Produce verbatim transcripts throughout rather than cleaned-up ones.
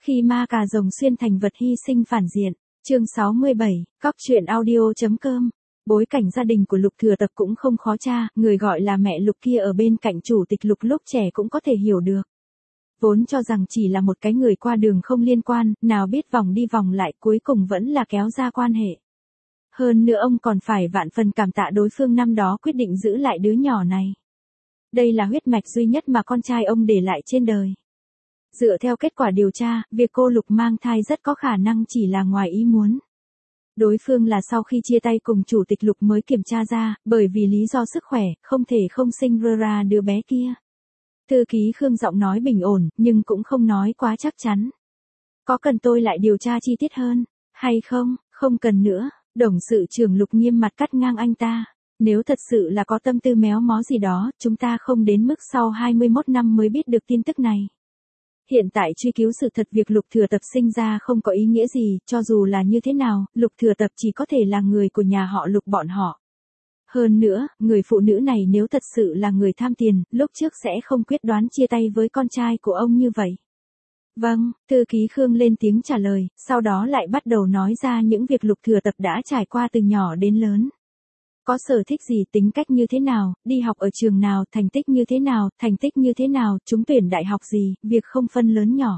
Khi ma cà rồng xuyên thành vật hy sinh phản diện. Chương sáu mươi bảy, Cóc truyện audio.com. Bối cảnh gia đình của Lục Thừa Tập cũng không khó tra, người gọi là mẹ Lục kia ở bên cạnh chủ tịch Lục lúc trẻ cũng có thể hiểu được. Vốn cho rằng chỉ là một cái người qua đường không liên quan, nào biết vòng đi vòng lại cuối cùng vẫn là kéo ra quan hệ. Hơn nữa ông còn phải vạn phần cảm tạ đối phương năm đó quyết định giữ lại đứa nhỏ này. Đây là huyết mạch duy nhất mà con trai ông để lại trên đời. Dựa theo kết quả điều tra, việc cô Lục mang thai rất có khả năng chỉ là ngoài ý muốn. Đối phương là sau khi chia tay cùng chủ tịch Lục mới kiểm tra ra, bởi vì lý do sức khỏe, không thể không sinh ra đứa bé kia. Thư ký Khương giọng nói bình ổn, nhưng cũng không nói quá chắc chắn. Có cần tôi lại điều tra chi tiết hơn, hay không? Không cần nữa, Đồng sự trưởng Lục nghiêm mặt cắt ngang anh ta. Nếu thật sự là có tâm tư méo mó gì đó, chúng ta không đến mức sau hai mươi mốt năm mới biết được tin tức này. Hiện tại truy cứu sự thật việc Lục Thừa Tập sinh ra không có ý nghĩa gì, cho dù là như thế nào, Lục Thừa Tập chỉ có thể là người của nhà họ Lục bọn họ. Hơn nữa, người phụ nữ này nếu thật sự là người tham tiền, lúc trước sẽ không quyết đoán chia tay với con trai của ông như vậy. Vâng, thư ký Khương lên tiếng trả lời, sau đó lại bắt đầu nói ra những việc Lục Thừa Tập đã trải qua từ nhỏ đến lớn. Có sở thích gì, tính cách như thế nào, đi học ở trường nào, thành tích như thế nào, thành tích như thế nào, trúng tuyển đại học gì, việc không phân lớn nhỏ.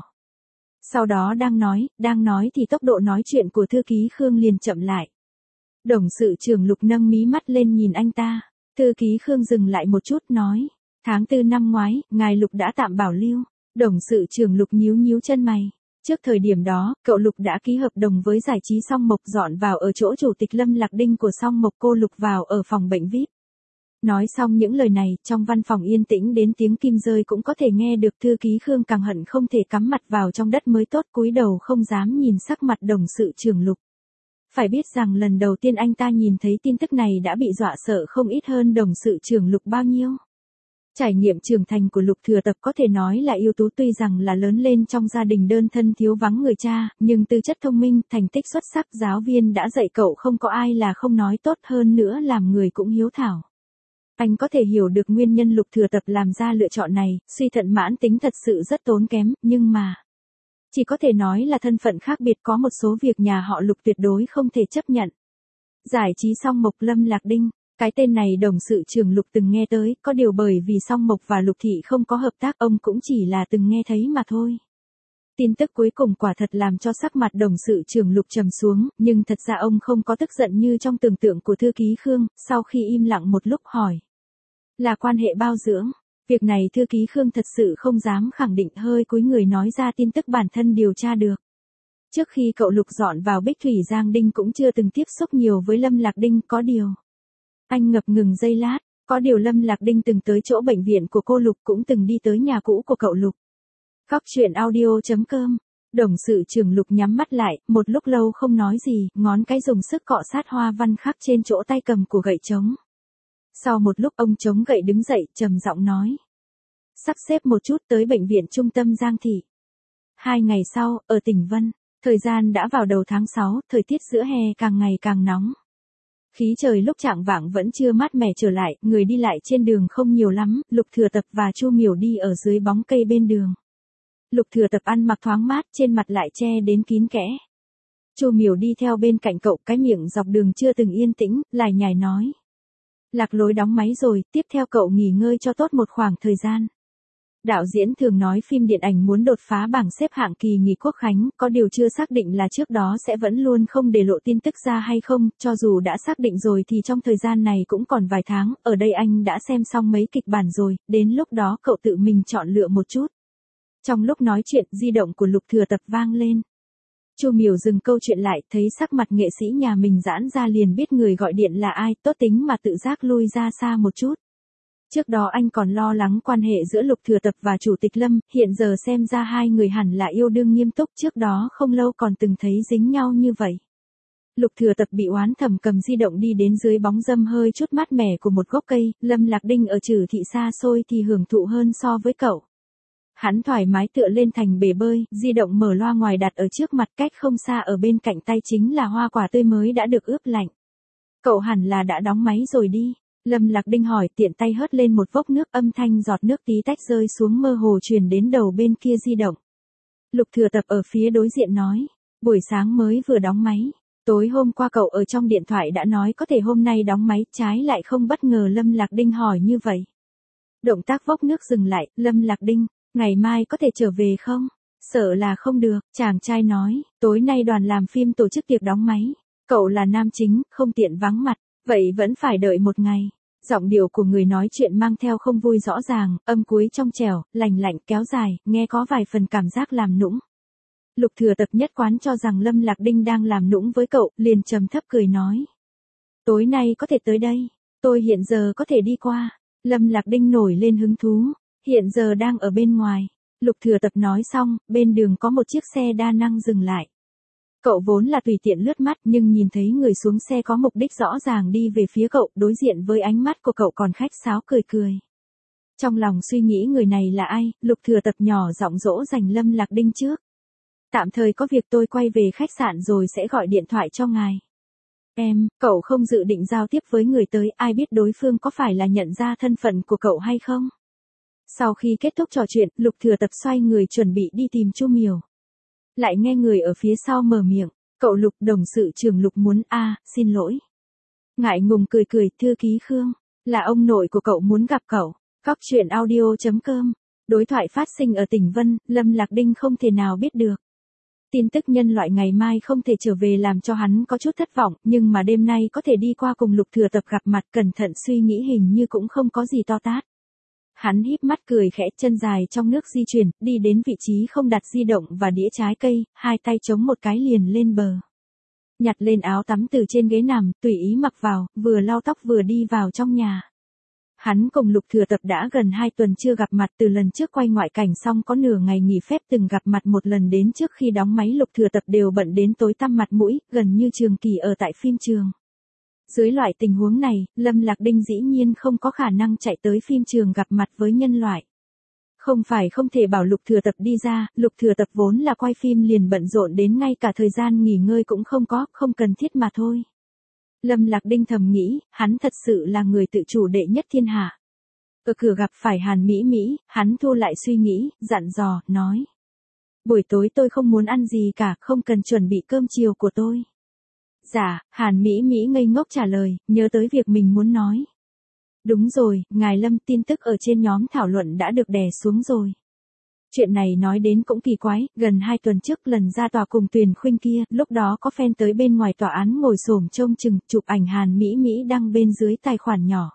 Sau đó đang nói, đang nói thì tốc độ nói chuyện của thư ký Khương liền chậm lại. Đồng sự trưởng Lục nâng mí mắt lên nhìn anh ta. Thư ký Khương dừng lại một chút nói, tháng tư năm ngoái, ngài Lục đã tạm bảo lưu. Đồng sự trưởng Lục nhíu nhíu chân mày. Trước thời điểm đó, cậu Lục đã ký hợp đồng với giải trí Song Mộc dọn vào ở chỗ chủ tịch Lâm Lạc Đinh của Song Mộc, cô Lục vào ở phòng bệnh vi ai pi. Nói xong những lời này, trong văn phòng yên tĩnh đến tiếng kim rơi cũng có thể nghe được. Thư ký Khương càng hận không thể cắm mặt vào trong đất mới tốt, cúi đầu không dám nhìn sắc mặt đồng sự trưởng Lục. Phải biết rằng lần đầu tiên anh ta nhìn thấy tin tức này đã bị dọa sợ không ít hơn đồng sự trưởng Lục bao nhiêu. Trải nghiệm trưởng thành của Lục Thừa Tập có thể nói là ưu tú, tuy rằng là lớn lên trong gia đình đơn thân thiếu vắng người cha, nhưng tư chất thông minh, thành tích xuất sắc, giáo viên đã dạy cậu không có ai là không nói tốt, hơn nữa làm người cũng hiếu thảo. Anh có thể hiểu được nguyên nhân Lục Thừa Tập làm ra lựa chọn này, suy thận mãn tính thật sự rất tốn kém, nhưng mà chỉ có thể nói là thân phận khác biệt, có một số việc nhà họ Lục tuyệt đối không thể chấp nhận. Giải trí Song Mộc, Lâm Lạc Đinh. Cái tên này đồng sự trưởng Lục từng nghe tới, có điều bởi vì Song Mộc và Lục Thị không có hợp tác, ông cũng chỉ là từng nghe thấy mà thôi. Tin tức cuối cùng quả thật làm cho sắc mặt đồng sự trưởng Lục trầm xuống, nhưng thật ra ông không có tức giận như trong tưởng tượng của thư ký Khương. Sau khi im lặng một lúc hỏi, là quan hệ bao dưỡng. Việc này thư ký Khương thật sự không dám khẳng định, hơi cúi người nói ra tin tức bản thân điều tra được. Trước khi cậu Lục dọn vào Bích Thủy Giang Đinh cũng chưa từng tiếp xúc nhiều với Lâm Lạc Đinh, có điều. Anh ngập ngừng giây lát, có điều Lâm Lạc Đinh từng tới chỗ bệnh viện của cô Lục, cũng từng đi tới nhà cũ của cậu Lục. Cóc truyện audio.com. Đồng sự trưởng Lục nhắm mắt lại, một lúc lâu không nói gì, ngón cái dùng sức cọ sát hoa văn khắc trên chỗ tay cầm của gậy trống. Sau một lúc ông chống gậy đứng dậy, trầm giọng nói, sắp xếp một chút tới bệnh viện trung tâm Giang Thị. Hai ngày sau, ở tỉnh Vân, thời gian đã vào đầu tháng sáu, thời tiết giữa hè càng ngày càng nóng. Khí trời lúc chạng vạng vẫn chưa mát mẻ trở lại, người đi lại trên đường không nhiều lắm, Lục Thừa Tập và Chu Miểu đi ở dưới bóng cây bên đường. Lục Thừa Tập ăn mặc thoáng mát, trên mặt lại che đến kín kẽ. Chu Miểu đi theo bên cạnh cậu, cái miệng dọc đường chưa từng yên tĩnh, lải nhải nói. Lạc Lối đóng máy rồi, tiếp theo cậu nghỉ ngơi cho tốt một khoảng thời gian. Đạo diễn thường nói phim điện ảnh muốn đột phá bảng xếp hạng kỳ nghỉ Quốc khánh, có điều chưa xác định là trước đó sẽ vẫn luôn không để lộ tin tức ra hay không, cho dù đã xác định rồi thì trong thời gian này cũng còn vài tháng, ở đây anh đã xem xong mấy kịch bản rồi, đến lúc đó cậu tự mình chọn lựa một chút. Trong lúc nói chuyện, di động của Lục Thừa Tập vang lên. Chu Miểu dừng câu chuyện lại, thấy sắc mặt nghệ sĩ nhà mình giãn ra liền biết người gọi điện là ai, tốt tính mà tự giác lui ra xa một chút. Trước đó anh còn lo lắng quan hệ giữa Lục Thừa Tập và Chủ tịch Lâm, hiện giờ xem ra hai người hẳn là yêu đương nghiêm túc, trước đó không lâu còn từng thấy dính nhau như vậy. Lục Thừa Tập bị oán thầm cầm di động đi đến dưới bóng râm hơi chút mát mẻ của một gốc cây, Lâm Lạc Đinh ở Trử Thị xa xôi thì hưởng thụ hơn so với cậu. Hắn thoải mái tựa lên thành bể bơi, di động mở loa ngoài đặt ở trước mặt, cách không xa ở bên cạnh tay chính là hoa quả tươi mới đã được ướp lạnh. Cậu hẳn là đã đóng máy rồi đi. Lâm Lạc Đinh hỏi, tiện tay hớt lên một vốc nước, âm thanh giọt nước tí tách rơi xuống mơ hồ truyền đến đầu bên kia di động. Lục Thừa Tập ở phía đối diện nói, buổi sáng mới vừa đóng máy. Tối hôm qua cậu ở trong điện thoại đã nói có thể hôm nay đóng máy, trái lại không bất ngờ Lâm Lạc Đinh hỏi như vậy. Động tác vốc nước dừng lại, Lâm Lạc Đinh, ngày mai có thể trở về không? Sợ là không được, chàng trai nói, tối nay đoàn làm phim tổ chức tiệc đóng máy. Cậu là nam chính, không tiện vắng mặt, vậy vẫn phải đợi một ngày. Giọng điệu của người nói chuyện mang theo không vui rõ ràng, âm cuối trong trẻo, lành lạnh kéo dài, nghe có vài phần cảm giác làm nũng. Lục Thừa Tập nhất quán cho rằng Lâm Lạc Đinh đang làm nũng với cậu, liền trầm thấp cười nói. Tối nay có thể tới đây, tôi hiện giờ có thể đi qua. Lâm Lạc Đinh nổi lên hứng thú, hiện giờ đang ở bên ngoài. Lục Thừa Tập nói xong, bên đường có một chiếc xe đa năng dừng lại. Cậu vốn là tùy tiện lướt mắt nhưng nhìn thấy người xuống xe có mục đích rõ ràng đi về phía cậu, đối diện với ánh mắt của cậu còn khách sáo cười cười. Trong lòng suy nghĩ người này là ai, Lục Thừa Tập nhỏ giọng dỗ dành Lâm Lạc Đinh trước. Tạm thời có việc tôi quay về khách sạn rồi sẽ gọi điện thoại cho ngài. Em, cậu không dự định giao tiếp với người tới, ai biết đối phương có phải là nhận ra thân phận của cậu hay không? Sau khi kết thúc trò chuyện, Lục Thừa Tập xoay người chuẩn bị đi tìm Chu Miểu. Lại nghe người ở phía sau mở miệng, cậu Lục, đồng sự trưởng Lục muốn, a, à, xin lỗi. Ngại ngùng cười cười, thư ký Khương, là ông nội của cậu muốn gặp cậu. Cóc truyện audio chấm com. Đối thoại phát sinh ở tỉnh Vân, Lâm Lạc Đinh không thể nào biết được. Tin tức nhân loại ngày mai không thể trở về làm cho hắn có chút thất vọng, nhưng mà đêm nay có thể đi qua cùng Lục Thừa Tập gặp mặt, cẩn thận suy nghĩ hình như cũng không có gì to tát. Hắn híp mắt cười khẽ, chân dài trong nước di chuyển, đi đến vị trí không đặt di động và đĩa trái cây, hai tay chống một cái liền lên bờ. Nhặt lên áo tắm từ trên ghế nằm, tùy ý mặc vào, vừa lau tóc vừa đi vào trong nhà. Hắn cùng Lục Thừa Tập đã gần hai tuần chưa gặp mặt, từ lần trước quay ngoại cảnh xong có nửa ngày nghỉ phép từng gặp mặt một lần, đến trước khi đóng máy Lục Thừa Tập đều bận đến tối tăm mặt mũi, gần như trường kỳ ở tại phim trường. Dưới loại tình huống này, Lâm Lạc Đinh dĩ nhiên không có khả năng chạy tới phim trường gặp mặt với nhân loại. Không phải không thể bảo Lục Thừa Tập đi ra, Lục Thừa Tập vốn là quay phim liền bận rộn đến ngay cả thời gian nghỉ ngơi cũng không có, không cần thiết mà thôi. Lâm Lạc Đinh thầm nghĩ, hắn thật sự là người tự chủ đệ nhất thiên hạ. Ở cửa gặp phải Hàn Mỹ Mỹ, hắn thu lại suy nghĩ, dặn dò, nói. Buổi tối tôi không muốn ăn gì cả, không cần chuẩn bị cơm chiều của tôi. Dạ, Hàn Mỹ Mỹ ngây ngốc trả lời, nhớ tới việc mình muốn nói. Đúng rồi, ngài Lâm, tin tức ở trên nhóm thảo luận đã được đè xuống rồi. Chuyện này nói đến cũng kỳ quái, gần hai tuần trước lần ra tòa cùng Tuyền Khuynh kia, lúc đó có fan tới bên ngoài tòa án ngồi xổm trông chừng, chụp ảnh Hàn Mỹ Mỹ đăng bên dưới tài khoản nhỏ.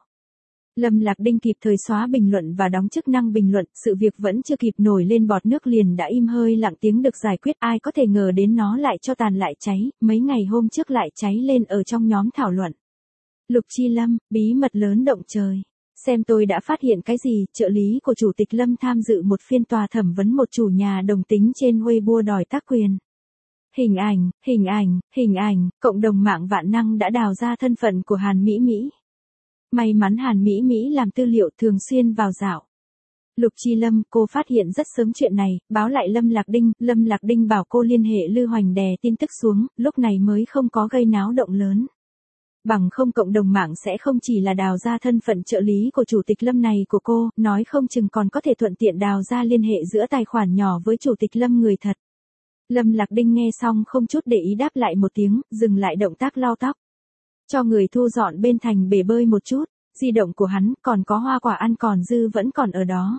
Lâm Lạc Đinh kịp thời xóa bình luận và đóng chức năng bình luận, sự việc vẫn chưa kịp nổi lên bọt nước liền đã im hơi lặng tiếng được giải quyết, ai có thể ngờ đến nó lại cho tàn lại cháy, mấy ngày hôm trước lại cháy lên ở trong nhóm thảo luận. Lục Chi Lâm, bí mật lớn động trời. Xem tôi đã phát hiện cái gì, trợ lý của Chủ tịch Lâm tham dự một phiên tòa thẩm vấn một chủ nhà đồng tính trên Weibo đòi tác quyền. Hình ảnh, hình ảnh, hình ảnh, cộng đồng mạng vạn năng đã đào ra thân phận của Hàn Mỹ Mỹ. May mắn Hàn Mỹ Mỹ làm tư liệu thường xuyên vào dạo. Lục Chi Lâm, cô phát hiện rất sớm chuyện này, báo lại Lâm Lạc Đinh, Lâm Lạc Đinh bảo cô liên hệ Lư Hoành đè tin tức xuống, lúc này mới không có gây náo động lớn. Bằng không cộng đồng mạng sẽ không chỉ là đào ra thân phận trợ lý của Chủ tịch Lâm này của cô, nói không chừng còn có thể thuận tiện đào ra liên hệ giữa tài khoản nhỏ với Chủ tịch Lâm người thật. Lâm Lạc Đinh nghe xong không chút để ý đáp lại một tiếng, dừng lại động tác lau tóc. Cho người thu dọn bên thành bể bơi một chút, di động của hắn còn có hoa quả ăn còn dư vẫn còn ở đó.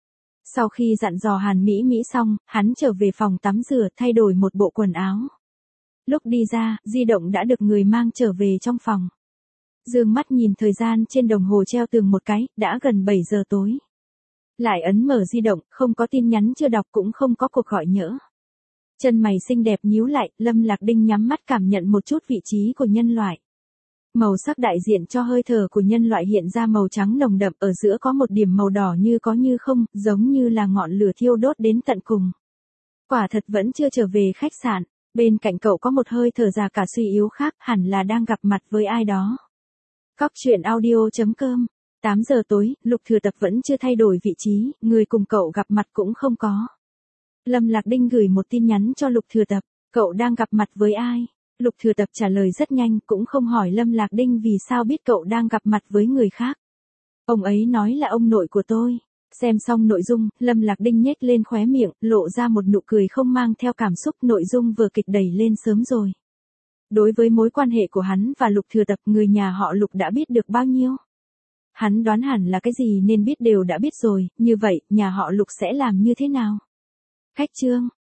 Sau khi dặn dò Hàn Mỹ Mỹ xong, hắn trở về phòng tắm rửa thay đổi một bộ quần áo. Lúc đi ra, di động đã được người mang trở về trong phòng. Dương mắt nhìn thời gian trên đồng hồ treo tường một cái, đã gần bảy giờ tối. Lại ấn mở di động, không có tin nhắn chưa đọc cũng không có cuộc gọi nhỡ. Chân mày xinh đẹp nhíu lại, Lâm Lạc Đinh nhắm mắt cảm nhận một chút vị trí của nhân loại. Màu sắc đại diện cho hơi thở của nhân loại hiện ra màu trắng nồng đậm, ở giữa có một điểm màu đỏ như có như không, giống như là ngọn lửa thiêu đốt đến tận cùng. Quả thật vẫn chưa trở về khách sạn, bên cạnh cậu có một hơi thở già cả suy yếu khác, hẳn là đang gặp mặt với ai đó. Cóc truyện audio chấm com. tám giờ tối, Lục Thừa Tập vẫn chưa thay đổi vị trí, người cùng cậu gặp mặt cũng không có. Lâm Lạc Đinh gửi một tin nhắn cho Lục Thừa Tập, cậu đang gặp mặt với ai? Lục Thừa Tập trả lời rất nhanh, cũng không hỏi Lâm Lạc Đinh vì sao biết cậu đang gặp mặt với người khác. Ông ấy nói là ông nội của tôi. Xem xong nội dung, Lâm Lạc Đinh nhếch lên khóe miệng, lộ ra một nụ cười không mang theo cảm xúc. Nội dung vừa kịch đẩy lên sớm rồi. Đối với mối quan hệ của hắn và Lục Thừa Tập, người nhà họ Lục đã biết được bao nhiêu? Hắn đoán hẳn là cái gì nên biết đều đã biết rồi, như vậy, nhà họ Lục sẽ làm như thế nào? Khách chương